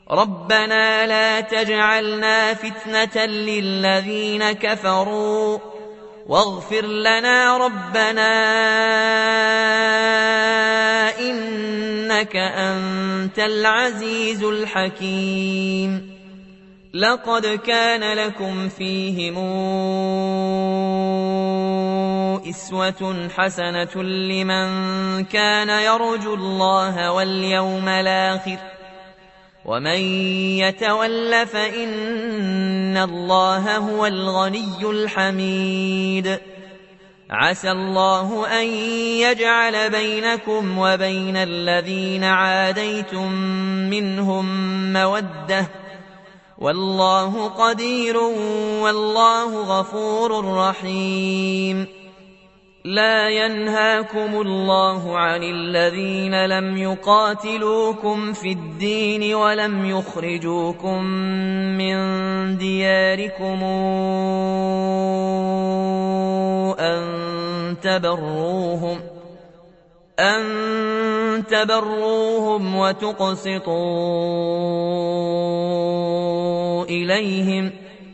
ربنا لا تجعلنا فتنة للذين كفروا واغفر لنا ربنا إنك أنت العزيز الحكيم. لقد كان لكم فيهم أسوة حسنة لمن كان يرجو الله واليوم الآخر ومن يتول فإن الله هو الغني الحميد. عسى الله أن يجعل بينكم وبين الذين عاديتم منهم مودة والله قدير والله غفور رحيم. لا ينهاكم الله عن الذين لم يقاتلوكم في الدين ولم يخرجوكم من دياركم أن تبروهم وتقسطوا إليهم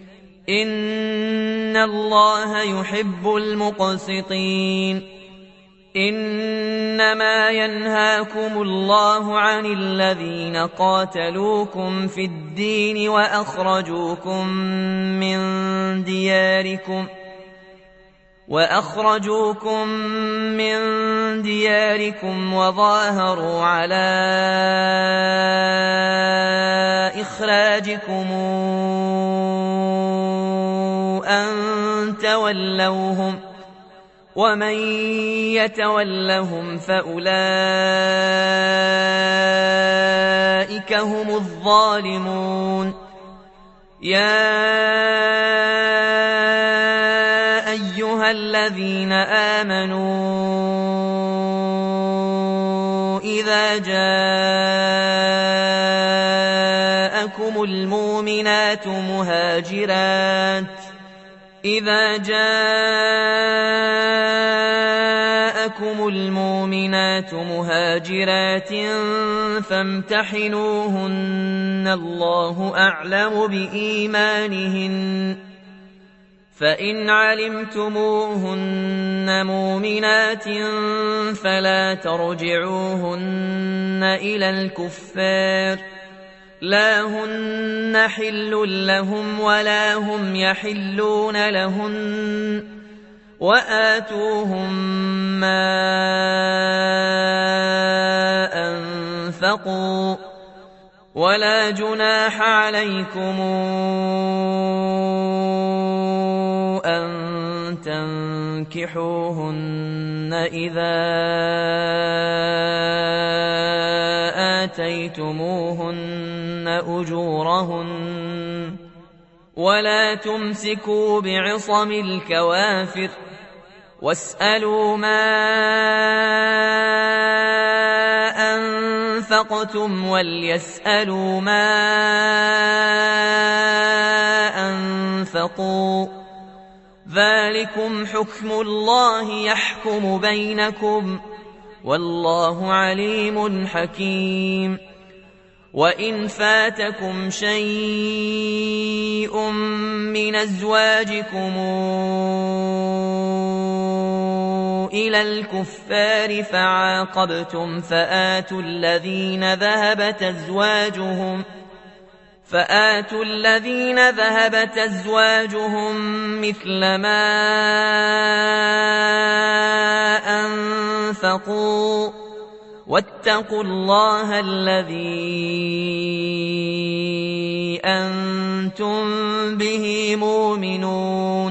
إن الله يحب المقسطين. إنما ينهاكم الله عن الذين قاتلوكم في الدين وأخرجوكم من دياركم وظاهروا على إخراجكم أن تولوهم ومن يتولهم فأولئك هم الظالمون. يا أيها الذين آمنوا إذا جاءكم المؤمنات مهاجرات فامتحنوهن الله أعلم بإيمانهن فإن علمتموهن مؤمنات فلا ترجعوهن إلى الكفار لا هن حل لهم ولا هم يحلون لهن وآتوهم ما أنفقوا ولا جناح عليكم أن تنكحوهن إذا آتيتموهن أجورهن ولا تمسكوا بعصم الكوافر واسألوا ما أنفقتم وليسألوا ما أنفقوا ذلكم حكم الله يحكم بينكم والله عليم حكيم. وإن فاتكم شيء من أزواجكم إلى الكفار فعاقبتم فآتوا الذين ذهبت أزواجهم مثل ما أنفقوا واتقوا الله الذي أنتم به مؤمنون.